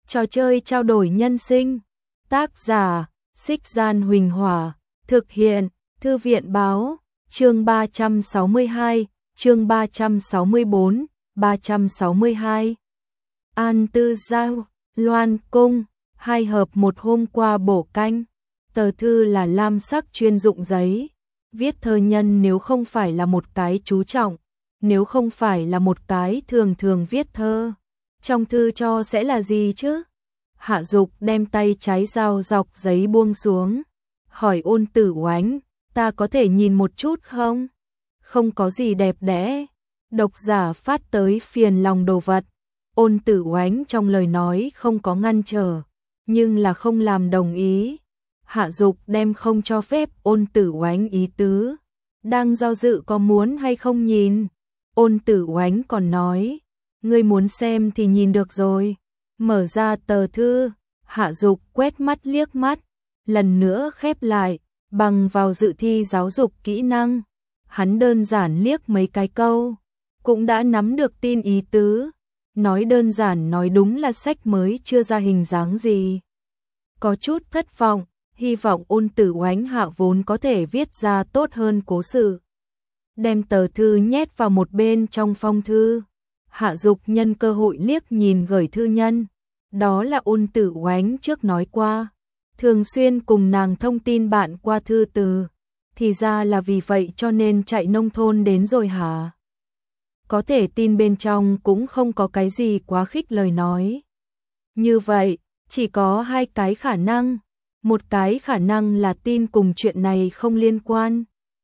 Trò chơi trao đổi nhân sinh. Tác giả: Xích Gian Huỳnh Hỏa. Thực hiện: Thư viện Báo. Chương 362, chương 364, 362. An Tư Giao, Loan Cung, 2 hợp 1 hôm qua bổ canh. Tờ thư là lam sắc chuyên dụng giấy. Viết thơ nhân nếu không phải là một cái chú trọng, nếu không phải là một cái thường thường viết thơ, trong thư cho sẽ là gì chứ? Hạ Dục đem tay trái dao dọc giấy buông xuống, hỏi Ôn Tử Oánh, ta có thể nhìn một chút không? Không có gì đẹp đẽ. Độc giả phát tới phiền lòng đồ vật. Ôn Tử Oánh trong lời nói không có ngăn trở, nhưng là không làm đồng ý. Hạ Dục đem không cho phép Ôn Tử Oánh ý tứ, đang do dự có muốn hay không nhìn. Ôn Tử Oánh còn nói, ngươi muốn xem thì nhìn được rồi. Mở ra tờ thư, Hạ Dục quét mắt liếc mắt, lần nữa khép lại, bằng vào dự thi giáo dục kỹ năng. Hắn đơn giản liếc mấy cái câu, cũng đã nắm được tin ý tứ. Nói đơn giản nói đúng là sách mới chưa ra hình dáng gì. Có chút thất vọng, hy vọng Ôn Tử Oánh hạ vốn có thể viết ra tốt hơn cố sự. Đem tờ thư nhét vào một bên trong phong thư. Hạ Dục nhân cơ hội liếc nhìn gửi thư nhân. Đó là Ôn Tử Oánh trước nói qua, thường xuyên cùng nàng thông tin bạn qua thư từ. Thì ra là vì vậy cho nên chạy nông thôn đến rồi hả? Có thể tin bên trong cũng không có cái gì quá khích lời nói. Như vậy, chỉ có 2 cái khả năng. Một cái khả năng là tin cùng chuyện này không liên quan.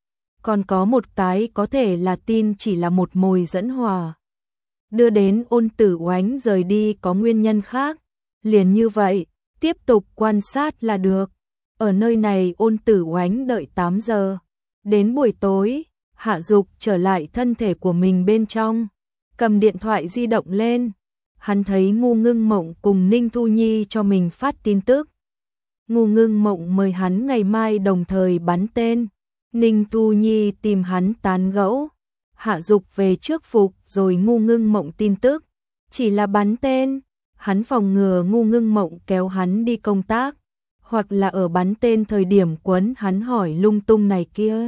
Còn có một cái có thể là tin chỉ là một mồi dẫn hỏa. Đưa đến Ôn Tử Oánh rời đi có nguyên nhân khác. Liền như vậy, tiếp tục quan sát là được. Ở nơi này Ôn Tử Oánh đợi 8 giờ. Đến buổi tối, Hạ Dục trở lại thân thể của mình bên trong, cầm điện thoại di động lên. Hắn thấy Ngu Ngưng Mộng cùng Ninh Thu Nhi cho mình phát tin tức. Ngu Ngưng Mộng mời hắn ngày mai đồng thời bắn tên. Ninh Thu Nhi tìm hắn tán gẫu. Hạ Dục về trước phục rồi Ngu Ngưng Mộng tin tức. Chỉ là bắn tên, hắn phòng ngừa Ngu Ngưng Mộng kéo hắn đi công tác, hoặc là ở bắn tên thời điểm quấn hắn hỏi lung tung này kia.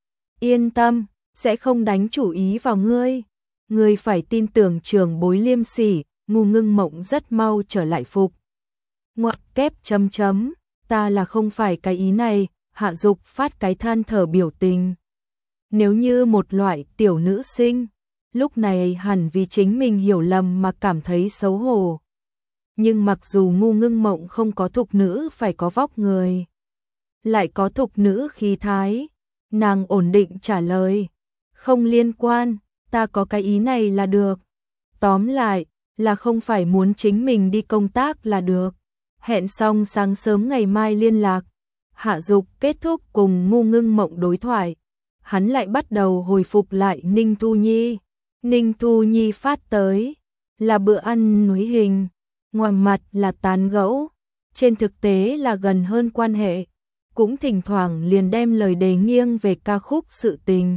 Yên tâm, sẽ không đánh chủ ý vào ngươi. Ngươi phải tin tưởng trưởng bối liêm sỉ. Ngu Ngưng Mộng rất mau trở lại phục. Ngoặc kép chấm chấm, ta là không phải cái ý này. Hạ Dục phát cái than thở biểu tình. Nếu như một loại tiểu nữ sinh, lúc này hẳn vì chính mình hiểu lầm mà cảm thấy xấu hổ. Nhưng mặc dù Ngu Ngưng Mộng không có thục nữ phải có vóc người, lại có thục nữ khí thái, nàng ổn định trả lời, không liên quan, ta có cái ý này là được. Tóm lại, là không phải muốn chính mình đi công tác là được. Hẹn xong sáng sớm ngày mai liên lạc. Hạ Dục kết thúc cùng Ngu Ngưng Mộng đối thoại. Hắn lại bắt đầu hồi phục lại Ninh Thu Nhi. Ninh Thu Nhi phát tới là bữa ăn núi hình, ngoài mặt là tán gẫu, trên thực tế là gần hơn quan hệ, cũng thỉnh thoảng liền đem lời đề nghiêng về ca khúc sự tình.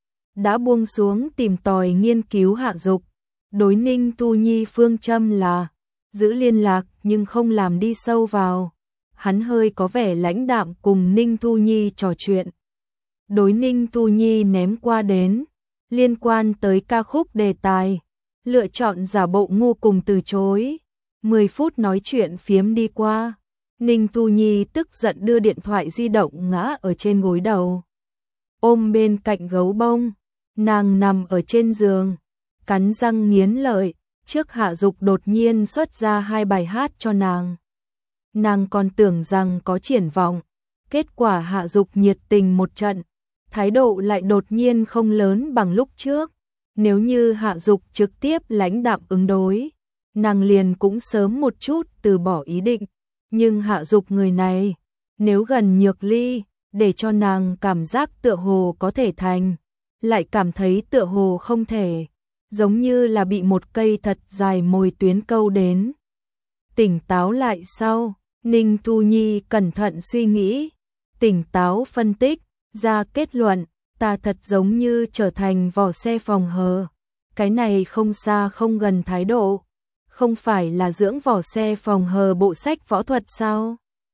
Đã buông xuống tìm tòi nghiên cứu Hạ Dục. Đối Ninh Thu Nhi phương châm là giữ liên lạc nhưng không làm đi sâu vào. Hắn hơi có vẻ lãnh đạm cùng Ninh Thu Nhi trò chuyện. Đối Ninh Thu Nhi ném qua đến liên quan tới ca khúc đề tài, lựa chọn giả bộ ngu cùng từ chối. 10 phút nói chuyện phiếm đi qua, Ninh Thu Nhi tức giận đưa điện thoại di động ngã ở trên gối đầu, ôm bên cạnh gấu bông. Nàng nằm ở trên giường, cắn răng nghiến lợi, trước Hạ Dục đột nhiên xuất ra 2 bài hát cho nàng. Nàng còn tưởng rằng có triển vọng, kết quả Hạ Dục nhiệt tình một trận, thái độ lại đột nhiên không lớn bằng lúc trước. Nếu như Hạ Dục trực tiếp lãnh đạm ứng đối, nàng liền cũng sớm một chút từ bỏ ý định. Nhưng Hạ Dục người này, nếu gần Nhược Ly, để cho nàng cảm giác tựa hồ có thể thành, lại cảm thấy tựa hồ không thể, giống như là bị một cây thật dài mồi tuyến câu đến. Tỉnh táo lại sau, Ninh Thu Nhi cẩn thận suy nghĩ, tỉnh táo phân tích, ra kết luận, ta thật giống như trở thành vỏ xe phòng hờ. Cái này không xa không gần thái độ, không phải là dưỡng vỏ xe phòng hờ bộ sách võ thuật sao?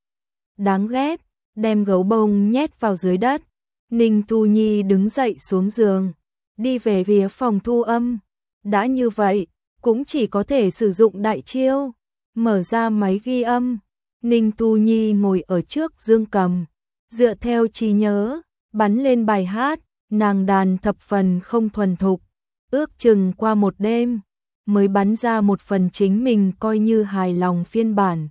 Đáng ghét, đem gấu bông nhét vào dưới đất. Ninh Thu Nhi đứng dậy xuống giường, đi về phía phòng thu âm. Đã như vậy, cũng chỉ có thể sử dụng đại chiêu. Mở ra máy ghi âm, Ninh Thu Nhi ngồi ở trước dương cầm, dựa theo trí nhớ, bắn lên bài hát, nàng đàn thập phần không thuần thục. Ước chừng qua một đêm, mới bắn ra một phần chính mình coi như hài lòng phiên bản.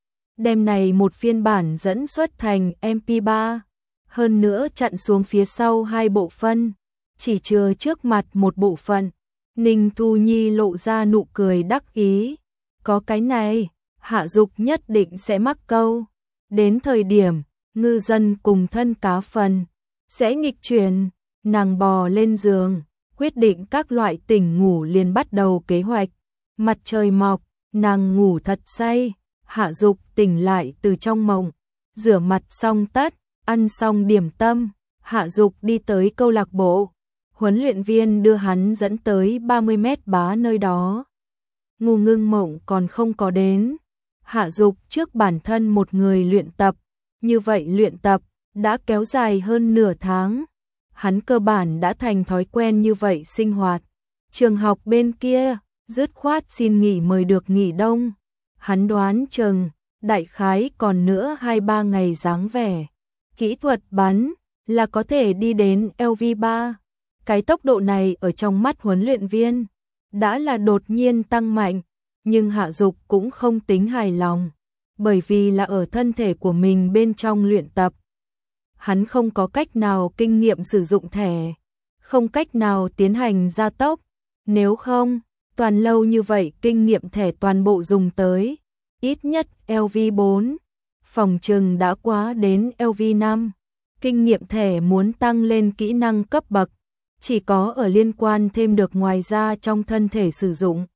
Đêm này một phiên bản dẫn xuất thành MP3, hơn nữa chặn xuống phía sau 2 bộ phân, chỉ chừa trước mặt một bộ phận. Ninh Thu Nhi lộ ra nụ cười đắc ý. Có cái này, Hạ Dục nhất định sẽ mắc câu. Đến thời điểm, ngư dân cùng thân cá phần, sẽ nghịch chuyển. Nàng bò lên giường, quyết định các loại tỉnh ngủ liền bắt đầu kế hoạch. Mặt trời mọc, nàng ngủ thật say. Hạ Dục tỉnh lại từ trong mộng, rửa mặt xong tất, ăn xong điểm tâm, Hạ Dục đi tới câu lạc bộ. Huấn luyện viên đưa hắn dẫn tới 30 mét bá nơi đó. Ngô Ngưng Mộng còn không có đến. Hạ Dục trước bản thân một người luyện tập, như vậy luyện tập đã kéo dài hơn nửa tháng. Hắn cơ bản đã thành thói quen như vậy sinh hoạt. Trường học bên kia, dứt khoát xin nghỉ mời được nghỉ đông. Hắn đoán chừng, đại khái còn nữa 2-3 ngày dáng vẻ. Kỹ thuật bắn là có thể đi đến LV3. Cái tốc độ này ở trong mắt huấn luyện viên đã là đột nhiên tăng mạnh, nhưng Hạ Dục cũng không tính hài lòng, bởi vì là ở thân thể của mình bên trong luyện tập. Hắn không có cách nào kinh nghiệm sử dụng thẻ, không cách nào tiến hành gia tốc, nếu không, toàn lâu như vậy kinh nghiệm thẻ toàn bộ dùng tới, ít nhất LV4, phòng trừng đã quá đến LV5. Kinh nghiệm thẻ muốn tăng lên kỹ năng cấp bậc, chỉ có ở liên quan thêm được ngoài ra trong thân thể sử dụng.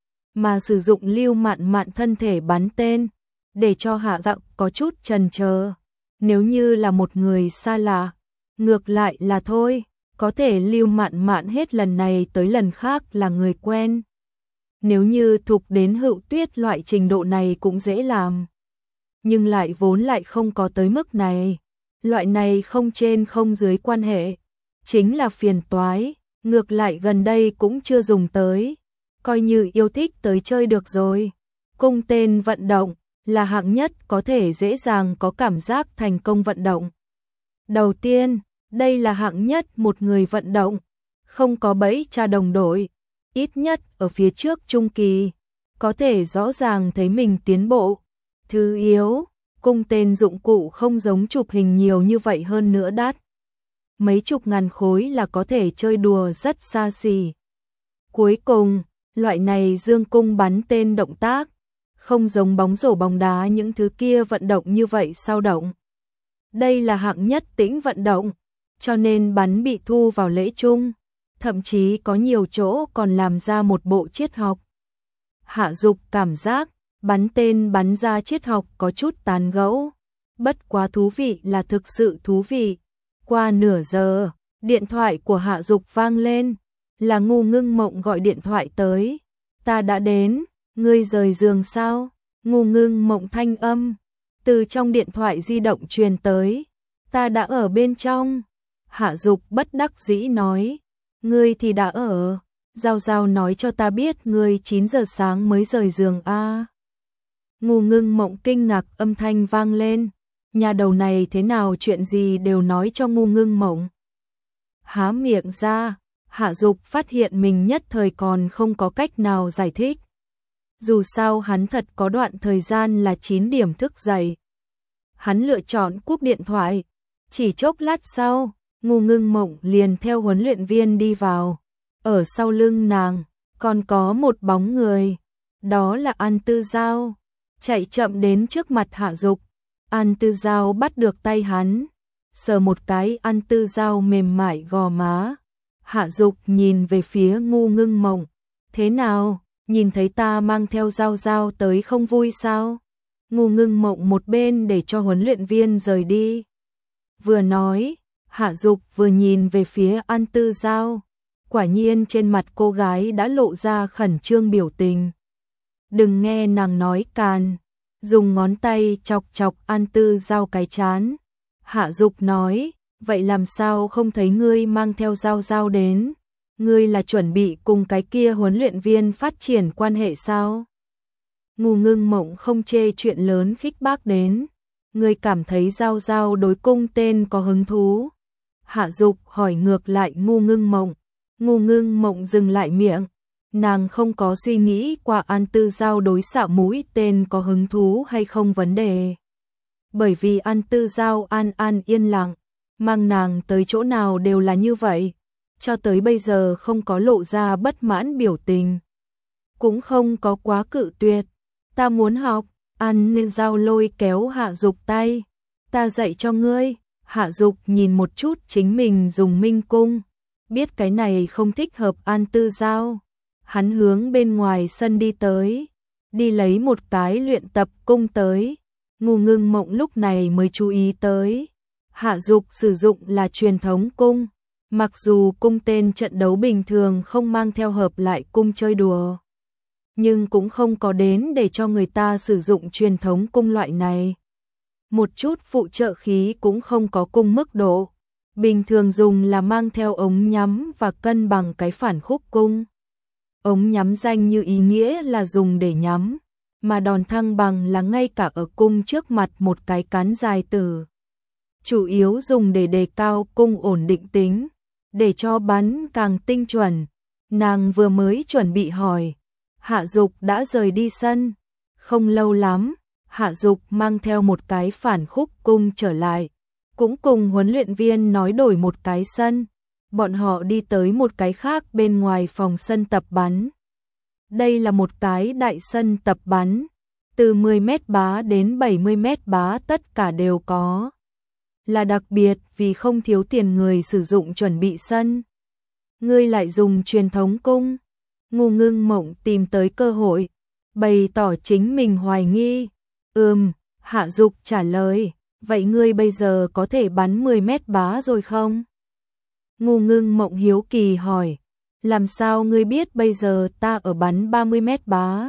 Mà sử dụng Lưu Mạn Mạn thân thể bắn tên, để cho Hạ Dục có chút chần chờ. Nếu như là một người xa lạ, ngược lại là thôi, có thể Lưu Mạn Mạn hết lần này tới lần khác là người quen. Nếu như Thục đến Hữu Tuyết loại trình độ này cũng dễ làm, nhưng lại vốn lại không có tới mức này. Loại này không trên không dưới quan hệ, chính là phiền toái, ngược lại gần đây cũng chưa dùng tới, coi như yêu thích tới chơi được rồi. Cung tên vận động là hạng nhất có thể dễ dàng có cảm giác thành công vận động. Đầu tiên, đây là hạng nhất một người vận động, không có bẫy tra đồng đội, ít nhất ở phía trước trung kỳ, có thể rõ ràng thấy mình tiến bộ. Thứ yếu, cung tên dụng cụ không giống chụp hình nhiều như vậy hơn nữa đắt. Mấy chục ngàn khối là có thể chơi đùa rất xa xỉ. Cuối cùng, loại này dương cung bắn tên động tác, không giống bóng rổ bóng đá những thứ kia vận động như vậy sao động. Đây là hạng nhất tĩnh vận động, cho nên bắn bị thu vào lễ chung, thậm chí có nhiều chỗ còn làm ra một bộ triết học. Hạ Dục cảm giác, bắn tên bắn ra triết học có chút tán gẫu, bất quá thú vị là thực sự thú vị. Qua nửa giờ, điện thoại của Hạ Dục vang lên, là Ngô Ngưng Mộng gọi điện thoại tới. Ta đã đến, ngươi rời giường sao? Ngô Ngưng Mộng thanh âm từ trong điện thoại di động truyền tới. Ta đã ở bên trong. Hạ Dục bất đắc dĩ nói. Ngươi thì đã ở. Giao Giao nói cho ta biết ngươi 9 giờ sáng mới rời giường a. Ngô Ngưng Mộng kinh ngạc âm thanh vang lên. Nhà đầu này thế nào chuyện gì đều nói cho Ngô Ngưng Mộng. Há miệng ra, Hạ Dục phát hiện mình nhất thời còn không có cách nào giải thích. Dù sao hắn thật có đoạn thời gian là 9 điểm thức dậy. Hắn lựa chọn cúp điện thoại. Chỉ chốc lát sau, Ngô Ngưng Mộng liền theo huấn luyện viên đi vào. Ở sau lưng nàng, còn có một bóng người. Đó là An Tư Giao. Chạy chậm đến trước mặt Hạ Dục. An Tư Giao bắt được tay hắn, sờ một cái An Tư Giao mềm mại gò má. Hạ Dục nhìn về phía Ngô Ngưng Mộng. Thế nào, nhìn thấy ta mang theo Giao Giao tới không vui sao? Ngô Ngưng Mộng một bên để cho huấn luyện viên rời đi. Vừa nói, Hạ Dục vừa nhìn về phía An Tư Giao. Quả nhiên trên mặt cô gái đã lộ ra khẩn trương biểu tình. đừng nghe nàng nói càn, dùng ngón tay chọc chọc An Tư Giao cái chán. Hạ Dục nói, vậy làm sao không thấy ngươi mang theo Giao Giao đến? Ngươi là chuẩn bị cùng cái kia huấn luyện viên phát triển quan hệ sao? Ngô Ngưng Mộng không chê chuyện lớn khích bác đến. Ngươi cảm thấy Giao Giao đối cung tên có hứng thú? Hạ Dục hỏi ngược lại Ngô Ngưng Mộng. Ngô Ngưng Mộng dừng lại miệng. Nàng không có suy nghĩ qua An Tư Giao đối xạ mũi tên có hứng thú hay không vấn đề. Bởi vì An Tư Giao an an yên lặng, mang nàng tới chỗ nào đều là như vậy, cho tới bây giờ không có lộ ra bất mãn biểu tình. Cũng không có quá cự tuyệt, ta muốn học. An Tư Giao lôi kéo Hạ Dục tay, ta dạy cho ngươi. Hạ Dục nhìn một chút chính mình dùng minh cung, biết cái này không thích hợp An Tư Giao. Hắn hướng bên ngoài sân đi tới, đi lấy một cái luyện tập cung tới. Ngô Ngưng Mộng lúc này mới chú ý tới, Hạ Dục sử dụng là truyền thống cung, mặc dù cung tên trận đấu bình thường không mang theo hợp lại cung chơi đùa, nhưng cũng không có đến để cho người ta sử dụng truyền thống cung loại này. Một chút phụ trợ khí cũng không có cung mức độ, bình thường dùng là mang theo ống nhắm và cân bằng cái phản khúc cung. Ống nhắm danh như ý nghĩa là dùng để nhắm, mà đòn thăng bằng là ngay cả ở cung trước mặt một cái cán dài tử. Chủ yếu dùng để đề cao cung ổn định tính, để cho bắn càng tinh chuẩn. Nàng vừa mới chuẩn bị hỏi, Hạ Dục đã rời đi sân. Không lâu lắm, Hạ Dục mang theo một cái phản khúc cung trở lại, cũng cùng huấn luyện viên nói đổi một cái sân. Bọn họ đi tới một cái khác bên ngoài phòng sân tập bắn. Đây là một cái đại sân tập bắn, từ 10 mét bá đến 70 mét bá tất cả đều có. Là đặc biệt vì không thiếu tiền người sử dụng chuẩn bị sân. Ngươi lại dùng truyền thống cung. Ngô Ngưng Mộng tìm tới cơ hội, bày tỏ chính mình hoài nghi. Hạ Dục trả lời, vậy ngươi bây giờ có thể bắn 10 mét bá rồi không? Ngô Ngưng Mộng hiếu kỳ hỏi, làm sao ngươi biết bây giờ ta ở bắn 30 mét bá?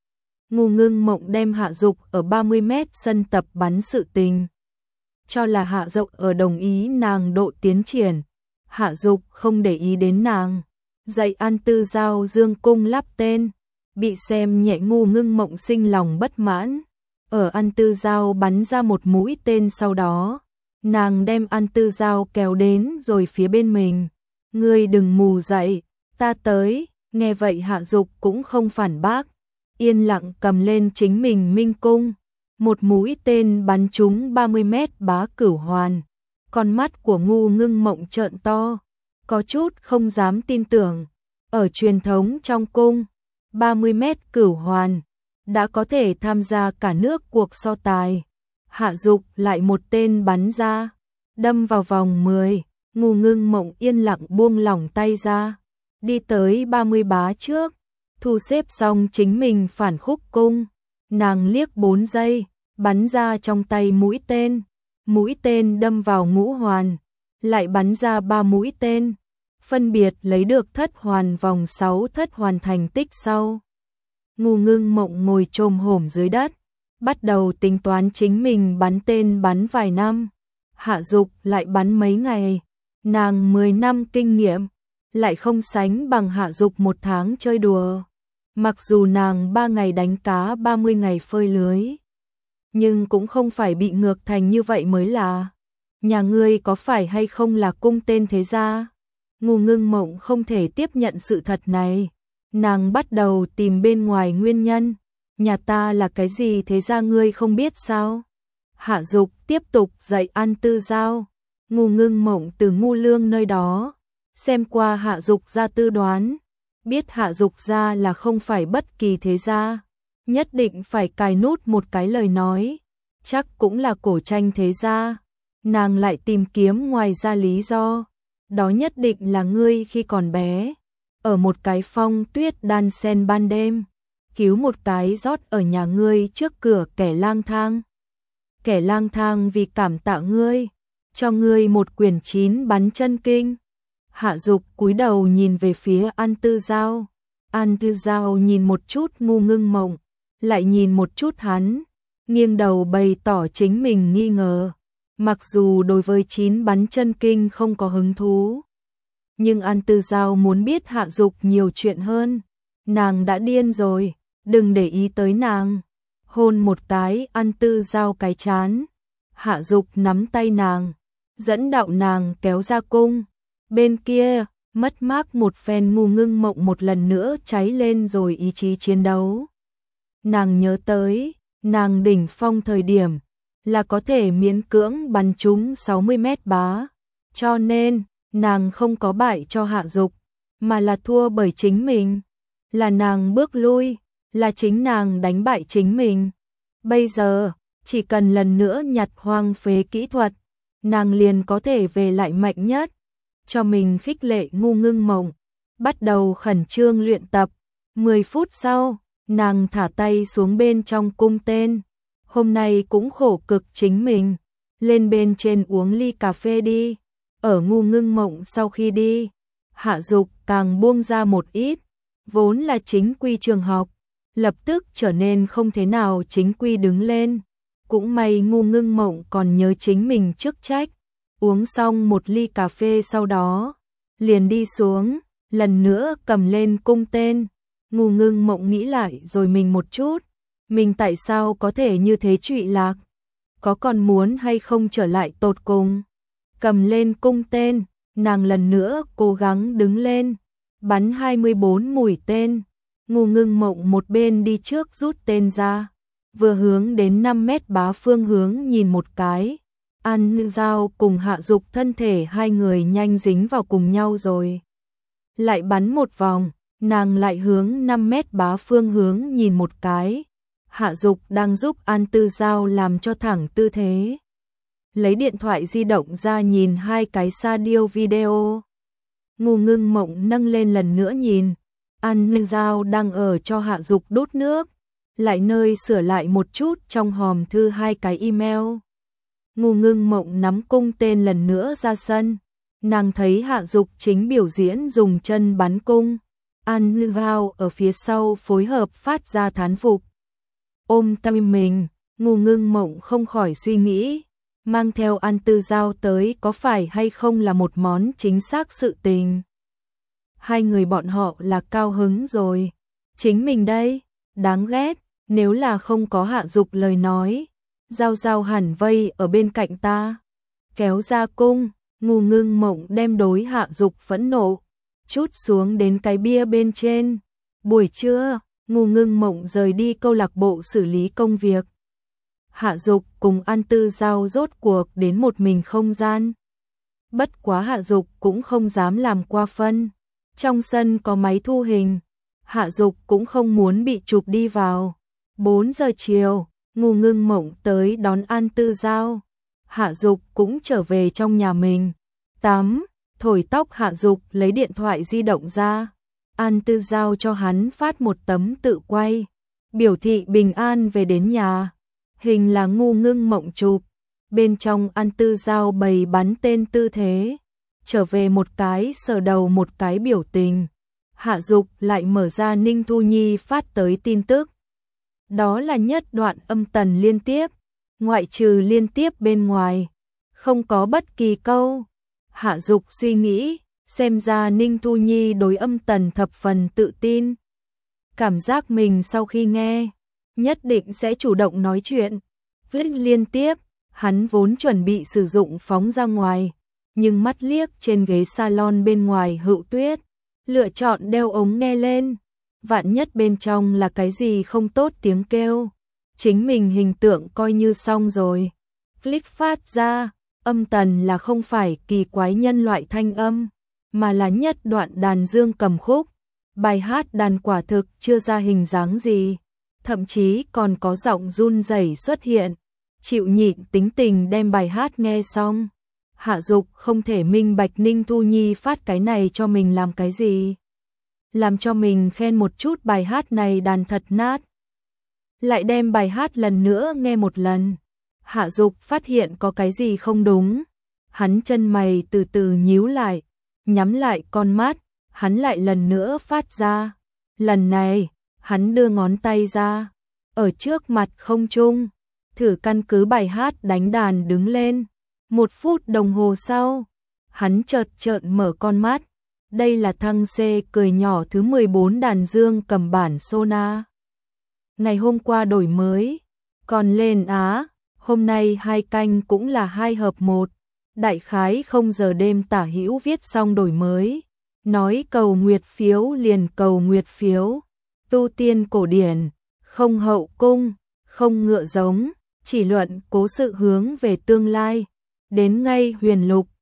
Ngô Ngưng Mộng đem Hạ Dục ở 30 mét sân tập bắn sự tình cho là Hạ Dục ở đồng ý nàng độ tiến triển. Hạ Dục không để ý đến nàng, dạy An Tư Giao dương cung lắp tên. Bị xem nhẹ Ngô Ngưng Mộng sinh lòng bất mãn. Ở An Tư Giao bắn ra một mũi tên sau đó, nàng đem An Tư Giao kéo đến rồi phía bên mình. Ngươi đừng mù dậy, ta tới. Nghe vậy Hạ Dục cũng không phản bác, yên lặng cầm lên chính mình minh cung. Một mũi tên bắn trúng 30 mét bá cửu hoàn. Con mắt của Ngô Ngưng Mộng trợn to, có chút không dám tin tưởng. Ở truyền thống trong cung, 30 mét cửu hoàn đã có thể tham gia cả nước cuộc so tài. Hạ Dục lại một tên bắn ra, đâm vào vòng 10. Ngô Ngưng Mộng yên lặng buông lỏng tay ra, đi tới 30 bá trước, thu xếp xong chính mình phản khúc cung. Nàng liếc 4 giây, bắn ra trong tay mũi tên. Mũi tên đâm vào ngũ hoàn, lại bắn ra 3 mũi tên, phân biệt lấy được thất hoàn vòng 6 thất hoàn thành tích sau. Ngô Ngưng Mộng ngồi chồm hổm dưới đất, bắt đầu tính toán chính mình bắn tên bắn vài năm. Hạ Dục lại bắn mấy ngày, nàng 10 năm kinh nghiệm, lại không sánh bằng Hạ Dục 1 tháng chơi đùa. Mặc dù nàng 3 ngày đánh cá 30 ngày phơi lưới, nhưng cũng không phải bị ngược thành như vậy mới là. Nhà ngươi có phải hay không là cung tên thế gia? Ngô Ngưng Mộng không thể tiếp nhận sự thật này. Nàng bắt đầu tìm bên ngoài nguyên nhân. Nhà ta là cái gì thế gia ngươi không biết sao? Hạ Dục tiếp tục dạy An Tư Giao. Ngô Ngưng Mộng từ Ngô Lương nơi đó xem qua Hạ Dục gia tư đoán, biết Hạ Dục gia là không phải bất kỳ thế gia, nhất định phải cài nút một cái lời nói, chắc cũng là cổ tranh thế gia. Nàng lại tìm kiếm ngoài ra lý do, đó nhất định là ngươi khi còn bé, ở một cái phong tuyết đan sen ban đêm, cứu một cái rót ở nhà ngươi trước cửa kẻ lang thang. Kẻ lang thang vì cảm tạ ngươi, cho ngươi một quyển 9 bắn chân kinh. Hạ Dục cúi đầu nhìn về phía An Tư Giao, An Tư Giao nhìn một chút Ngu Ngưng Mộng, lại nhìn một chút hắn, nghiêng đầu bày tỏ chính mình nghi ngờ. Mặc dù đối với 9 bắn chân kinh không có hứng thú, nhưng An Tư Giao muốn biết Hạ Dục nhiều chuyện hơn. Nàng đã điên rồi, đừng để ý tới nàng. Hôn một cái An Tư Giao cái chán. Hạ Dục nắm tay nàng, dẫn đạo nàng kéo ra cung. Bên kia, mất mát một phen Ngu Ngưng Mộng một lần nữa cháy lên rồi ý chí chiến đấu. Nàng nhớ tới, nàng đỉnh phong thời điểm, là có thể miễn cưỡng bắn trúng 60 mét bá. Cho nên, nàng không có bại cho Hạ Dục, mà là thua bởi chính mình. Là nàng bước lui, là chính nàng đánh bại chính mình. Bây giờ, chỉ cần lần nữa nhặt hoang phế kỹ thuật, nàng liền có thể về lại mạnh nhất. Cho mình khích lệ Ngu Ngưng Mộng, bắt đầu khẩn trương luyện tập. 10 phút sau, nàng thả tay xuống bên trong cung tên. Hôm nay cũng khổ cực chính mình, lên bên trên uống ly cà phê đi. Ở Ngu Ngưng Mộng sau khi đi, Hạ Dục càng buông ra một ít, vốn là chính quy trường học, lập tức trở nên không thế nào chính quy đứng lên. Cũng may Ngu Ngưng Mộng còn nhớ chính mình chức trách, uống xong một ly cà phê sau đó, liền đi xuống, lần nữa cầm lên cung tên. Ngu Ngưng Mộng nghĩ lại rồi mình một chút, mình tại sao có thể như thế trụy lạc, có còn muốn hay không trở lại tột cùng. Cầm lên cung tên, nàng lần nữa cố gắng đứng lên, bắn 24 mũi tên. Ngu Ngưng Mộng một bên đi trước rút tên ra, vừa hướng đến 5 mét bá phương hướng nhìn một cái. An Tư Giao cùng Hạ Dục thân thể hai người nhanh dính vào cùng nhau rồi. Lại bắn một vòng, nàng lại hướng 5 mét bá phương hướng nhìn một cái. Hạ Dục đang giúp An Tư Giao làm cho thẳng tư thế. Lấy điện thoại di động ra nhìn hai cái sa điêu video. Ngu Ngưng Mộng nâng lên lần nữa nhìn. An Tư Giao đang ở cho Hạ Dục đút nước, lại nơi sửa lại một chút trong hòm thư hai cái email. Ngu Ngưng Mộng nắm cung tên lần nữa ra sân. Nàng thấy Hạ Dục chính biểu diễn dùng chân bắn cung. An Tư Giao ở phía sau phối hợp phát ra thán phục. Ôm tâm mình, Ngu Ngưng Mộng không khỏi suy nghĩ, mang theo An Tư Giao tới có phải hay không là một món chính xác sự tình. Hai người bọn họ là cao hứng rồi, chính mình đây, đáng ghét, nếu là không có Hạ Dục lời nói, Giao Giao hẳn vây ở bên cạnh ta. Kéo ra cung, Ngu Ngưng Mộng đem đối Hạ Dục phẫn nộ chút xuống đến cái bia bên trên. Buổi trưa, Ngu Ngưng Mộng rời đi câu lạc bộ xử lý công việc. Hạ Dục cùng An Tư Giao rốt cuộc đến một mình không gian. Bất quá Hạ Dục cũng không dám làm qua phân. Trong sân có máy thu hình, Hạ Dục cũng không muốn bị chụp đi vào. 4 giờ chiều, Ngu Ngưng Mộng tới đón An Tư Giao. Hạ Dục cũng trở về trong nhà mình. Tắm, thổi tóc. Hạ Dục lấy điện thoại di động ra. An Tư Giao cho hắn phát một tấm tự quay, biểu thị bình an về đến nhà. Hình là Ngu Ngưng Mộng chụp, bên trong An Tư Giao bày bắn tên tư thế, trở về một cái sờ đầu một cái biểu tình. Hạ Dục lại mở ra Ninh Thu Nhi phát tới tin tức. Đó là nhất đoạn âm tần liên tiếp, ngoại trừ liên tiếp bên ngoài, không có bất kỳ câu. Hạ Dục suy nghĩ, xem ra Ninh Thu Nhi đối âm tần thập phần tự tin. Cảm giác mình sau khi nghe, nhất định sẽ chủ động nói chuyện. Viết liên tiếp, hắn vốn chuẩn bị sử dụng phóng ra ngoài, nhưng mắt liếc trên ghế salon bên ngoài Hữu Tuyết, lựa chọn đeo ống nghe lên. Vạn nhất bên trong là cái gì không tốt tiếng kêu, chính mình hình tượng coi như xong rồi. Click phát ra, âm tần là không phải kỳ quái nhân loại thanh âm, mà là nhất đoạn đàn dương cầm khúc. Bài hát đàn quả thực chưa ra hình dáng gì, thậm chí còn có giọng run rẩy xuất hiện. Chịu nhịn tính tình đem bài hát nghe xong. Hạ Dục không thể minh bạch Ninh Thu Nhi phát cái này cho mình làm cái gì. Làm cho mình khen một chút bài hát này đàn thật nát. Lại đem bài hát lần nữa nghe một lần. Hạ Dục phát hiện có cái gì không đúng. Hắn chân mày từ từ nhíu lại, nhắm lại con mắt, hắn lại lần nữa phát ra. Lần này, hắn đưa ngón tay ra, ở trước mặt không trung, thử căn cứ bài hát đánh đàn đứng lên. 1 phút đồng hồ sau, hắn chợt trợn mở con mắt. Đây là thằng C cười nhỏ thứ 14 đàn dương cầm bản Sona. Ngày hôm qua đổi mới, còn lên Á, hôm nay 2 canh cũng là 2 hợp 1. Đại khái 0 giờ đêm Tả Hữu viết xong đổi mới. Nói cầu nguyệt phiếu liền cầu nguyệt phiếu. Tu tiên cổ điển, không hậu cung, không ngựa giống, chỉ luận cố sự hướng về tương lai. Đến ngay huyền lục,